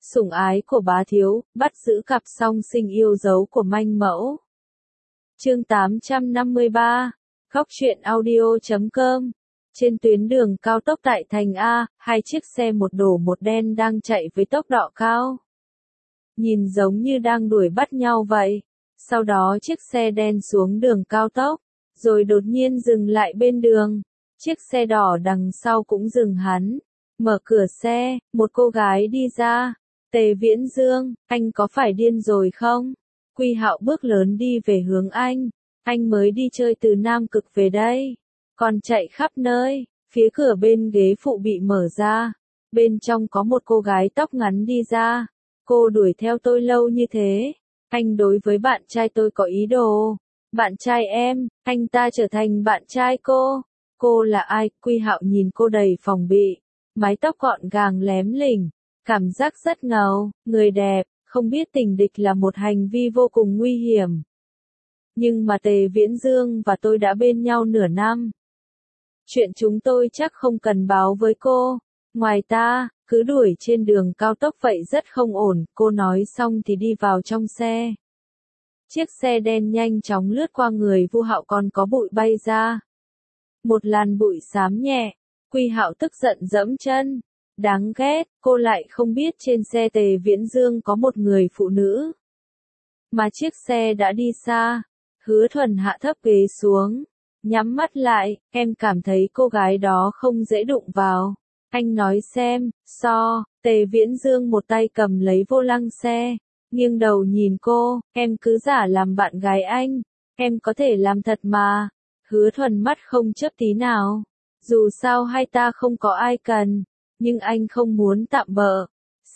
Sủng ái của bá thiếu, bắt giữ cặp song sinh yêu dấu của manh mẫu. Chương 853, Khóc truyện audio.com. Trên tuyến đường cao tốc tại thành A, hai chiếc xe một đỏ một đen đang chạy với tốc độ cao. Nhìn giống như đang đuổi bắt nhau vậy. Sau đó chiếc xe đen xuống đường cao tốc, rồi đột nhiên dừng lại bên đường. Chiếc xe đỏ đằng sau cũng dừng hắn. Mở cửa xe, một cô gái đi ra. Tề Viễn Dương, anh có phải điên rồi không? Quy Hạo bước lớn đi về hướng anh mới đi chơi từ Nam Cực về đây. Còn chạy khắp nơi, phía cửa bên ghế phụ bị mở ra. Bên trong có một cô gái tóc ngắn đi ra. Cô đuổi theo tôi lâu như thế. Anh đối với bạn trai tôi có ý đồ. Bạn trai em, anh ta trở thành bạn trai cô. Cô là ai? Quy Hạo nhìn cô đầy phòng bị. Mái tóc gọn gàng lém lỉnh. Cảm giác rất ngầu, người đẹp, không biết tình địch là một hành vi vô cùng nguy hiểm. Nhưng mà Tề Viễn Dương và tôi đã bên nhau nửa năm. Chuyện chúng tôi chắc không cần báo với cô. Ngoài ta, cứ đuổi trên đường cao tốc vậy rất không ổn, cô nói xong thì đi vào trong xe. Chiếc xe đen nhanh chóng lướt qua người Vu Hạo còn có bụi bay ra. Một làn bụi xám nhẹ, Quy Hạo tức giận giẫm chân. Đáng ghét, cô lại không biết trên xe Tề Viễn Dương có một người phụ nữ. Mà chiếc xe đã đi xa. Hứa Thuần hạ thấp ghế xuống. Nhắm mắt lại, em cảm thấy cô gái đó không dễ đụng vào. Anh nói xem, Tề Viễn Dương một tay cầm lấy vô lăng xe. Nghiêng đầu nhìn cô, em cứ giả làm bạn gái anh. Em có thể làm thật mà. Hứa Thuần mắt không chớp tí nào. Dù sao hai ta không có ai cần. Nhưng anh không muốn tạm bợ.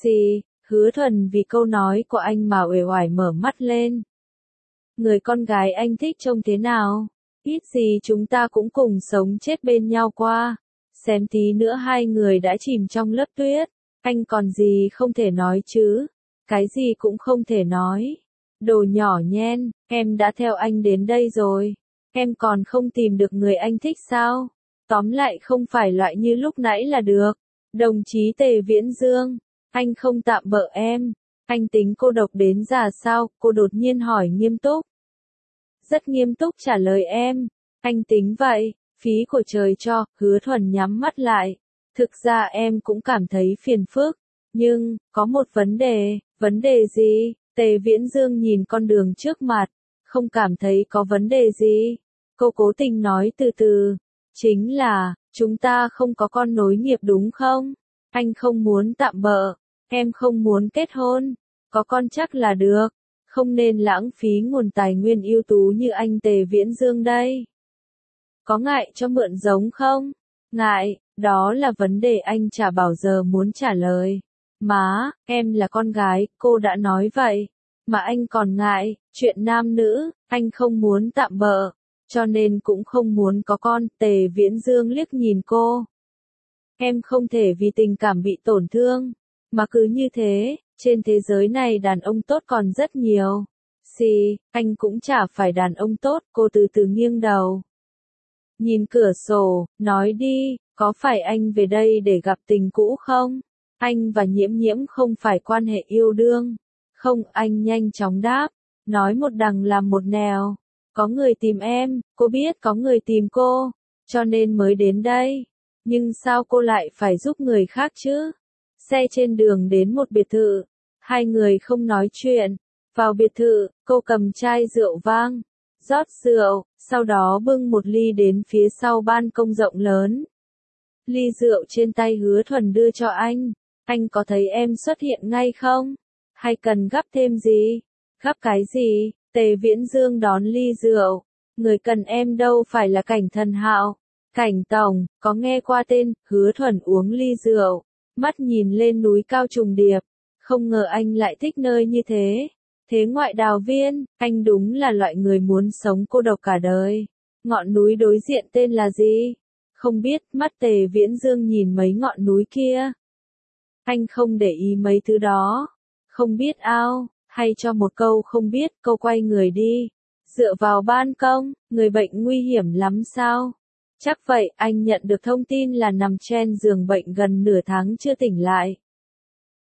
Hứa Thuần vì câu nói của anh mà uể oải mở mắt lên. Người con gái anh thích trông thế nào? Ít gì chúng ta cũng cùng sống chết bên nhau qua. Xem tí nữa hai người đã chìm trong lớp tuyết. Anh còn gì không thể nói chứ? Cái gì cũng không thể nói. Đồ nhỏ nhen, em đã theo anh đến đây rồi. Em còn không tìm được người anh thích sao? Tóm lại không phải loại như lúc nãy là được. Đồng chí Tề Viễn Dương, anh không tạm bợ em. Anh tính cô độc đến già sao? Cô đột nhiên hỏi nghiêm túc. Rất nghiêm túc trả lời em. Anh tính vậy, phí của trời cho. Hứa Thuần nhắm mắt lại. Thực ra em cũng cảm thấy phiền phức. Nhưng, có một vấn đề gì? Tề Viễn Dương nhìn con đường trước mặt. Không cảm thấy có vấn đề gì. Cô cố tình nói từ từ. Chính là, chúng ta không có con nối nghiệp đúng không? Anh không muốn tạm bợ. Em không muốn kết hôn. Có con chắc là được. Không nên lãng phí nguồn tài nguyên ưu tú như anh Tề Viễn Dương đây. Có ngại cho mượn giống không? Ngại, đó là vấn đề anh chả bao giờ muốn trả lời. Má, em là con gái, cô đã nói vậy. Mà anh còn ngại, chuyện nam nữ, anh không muốn tạm bợ. Cho nên cũng không muốn có con. Tề Viễn Dương liếc nhìn cô. Em không thể vì tình cảm bị tổn thương. Mà cứ như thế, trên thế giới này đàn ông tốt còn rất nhiều. Anh cũng chả phải đàn ông tốt. Cô từ từ nghiêng đầu. Nhìn cửa sổ, nói đi, có phải anh về đây để gặp tình cũ không? Anh và Nhiễm Nhiễm không phải quan hệ yêu đương. Không, anh nhanh chóng đáp. Nói một đằng làm một nẻo. Có người tìm em, cô biết có người tìm cô. Cho nên mới đến đây. Nhưng sao cô lại phải giúp người khác chứ? Xe trên đường đến một biệt thự. Hai người không nói chuyện. Vào biệt thự, cô cầm chai rượu vang. Rót rượu, sau đó bưng một ly đến phía sau ban công rộng lớn. Ly rượu trên tay Hứa Thuần đưa cho anh. Anh có thấy em xuất hiện ngay không? Hay cần gắp thêm gì? Gắp cái gì? Tề Viễn Dương đón ly rượu. Người cần em đâu phải là Cảnh Thần Hạo. Cảnh Tổng, có nghe qua tên? Hứa Thuần uống ly rượu. Mắt nhìn lên núi cao trùng điệp. Không ngờ anh lại thích nơi như thế. Thế ngoại đào viên, anh đúng là loại người muốn sống cô độc cả đời. Ngọn núi đối diện tên là gì? Không biết. Mắt Tề Viễn Dương nhìn mấy ngọn núi kia. Anh không để ý mấy thứ đó. Không biết ao, hay cho một câu không biết. Cô quay người đi. Dựa vào ban công, người bệnh nguy hiểm lắm sao? Chắc vậy. Anh nhận được thông tin là nằm trên giường bệnh gần nửa tháng chưa tỉnh lại.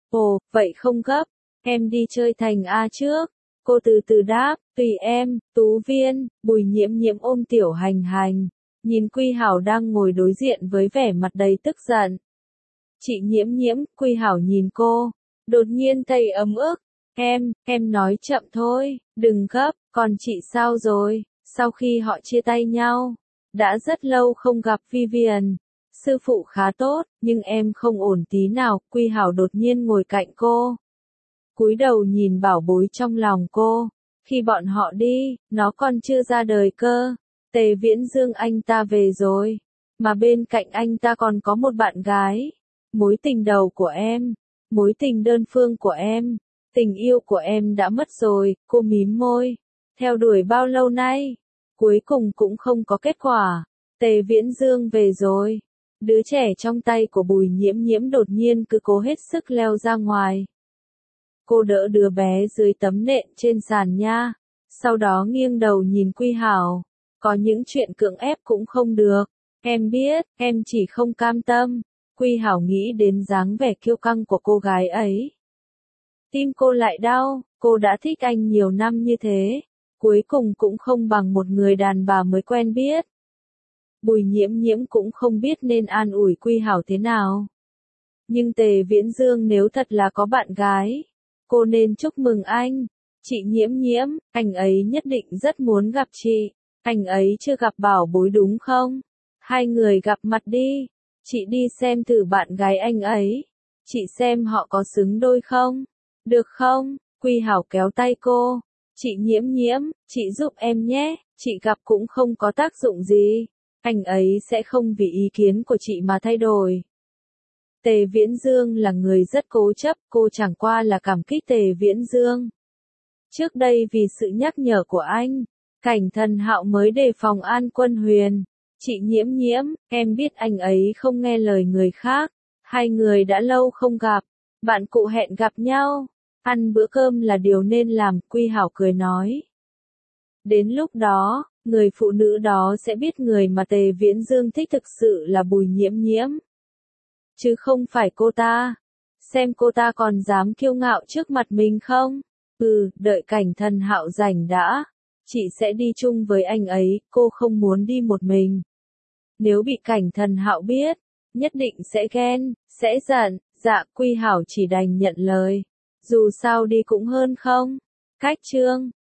Ồ, vậy không gấp, em đi chơi thành A trước. Cô từ từ đáp, tùy em, Tú Viên. Bùi Nhiễm Nhiễm ôm Tiểu Hành Hành, nhìn Quy Hảo đang ngồi đối diện với vẻ mặt đầy tức giận. Chị Nhiễm Nhiễm, Quy Hảo nhìn cô, đột nhiên thấy ấm ức. Em nói chậm thôi, đừng gấp, còn chị sao rồi? Sau khi họ chia tay nhau, đã rất lâu không gặp Vivian. Sư phụ khá tốt, nhưng em không ổn tí nào. Quy Hảo đột nhiên ngồi cạnh cô, cúi đầu nhìn bảo bối trong lòng cô. Khi bọn họ đi, nó còn chưa ra đời cơ. Tề Viễn Dương anh ta về rồi, mà bên cạnh anh ta còn có một bạn gái. Mối tình đầu của em, mối tình đơn phương của em, tình yêu của em đã mất rồi. Cô mím môi, theo đuổi bao lâu nay, cuối cùng cũng không có kết quả. Tề Viễn Dương về rồi. Đứa trẻ trong tay của Bùi Nhiễm Nhiễm đột nhiên cứ cố hết sức leo ra ngoài. Cô đỡ đứa bé dưới tấm nệm trên sàn nha, sau đó nghiêng đầu nhìn Quy Hảo. Có những chuyện cưỡng ép cũng không được. Em biết, em chỉ không cam tâm. Quy Hảo nghĩ đến dáng vẻ kiêu căng của cô gái ấy. Tim cô lại đau, cô đã thích anh nhiều năm như thế. Cuối cùng cũng không bằng một người đàn bà mới quen biết. Bùi Nhiễm Nhiễm cũng không biết nên an ủi Quy Hảo thế nào. Nhưng Tề Viễn Dương nếu thật là có bạn gái, cô nên chúc mừng anh. Chị Nhiễm Nhiễm, anh ấy nhất định rất muốn gặp chị. Anh ấy chưa gặp bảo bối đúng không? Hai người gặp mặt đi. Chị đi xem thử bạn gái anh ấy. Chị xem họ có xứng đôi không? Được không? Quy Hảo kéo tay cô. Chị Nhiễm Nhiễm, chị giúp em nhé. Chị gặp cũng không có tác dụng gì. Anh ấy sẽ không vì ý kiến của chị mà thay đổi. Tề Viễn Dương là người rất cố chấp, cô chẳng qua là cảm kích Tề Viễn Dương. Trước đây vì sự nhắc nhở của anh, Cảnh Thần Hạo mới đề phòng An Quân Huyền. Chị Nhiễm Nhiễm, em biết anh ấy không nghe lời người khác. Hai người đã lâu không gặp. Bạn cụ hẹn gặp nhau. Ăn bữa cơm là điều nên làm, Quy Hảo cười nói. Đến lúc đó, người phụ nữ đó sẽ biết người mà Tề Viễn Dương thích thực sự là Bùi Nhiễm Nhiễm. Chứ không phải cô ta. Xem cô ta còn dám kiêu ngạo trước mặt mình không? Đợi Cảnh Thần Hạo rảnh đã. Chị sẽ đi chung với anh ấy, cô không muốn đi một mình. Nếu bị Cảnh Thần Hạo biết, nhất định sẽ ghen, sẽ giận. Dạ, Quy Hảo chỉ đành nhận lời. Dù sao đi cũng hơn không? Cách chương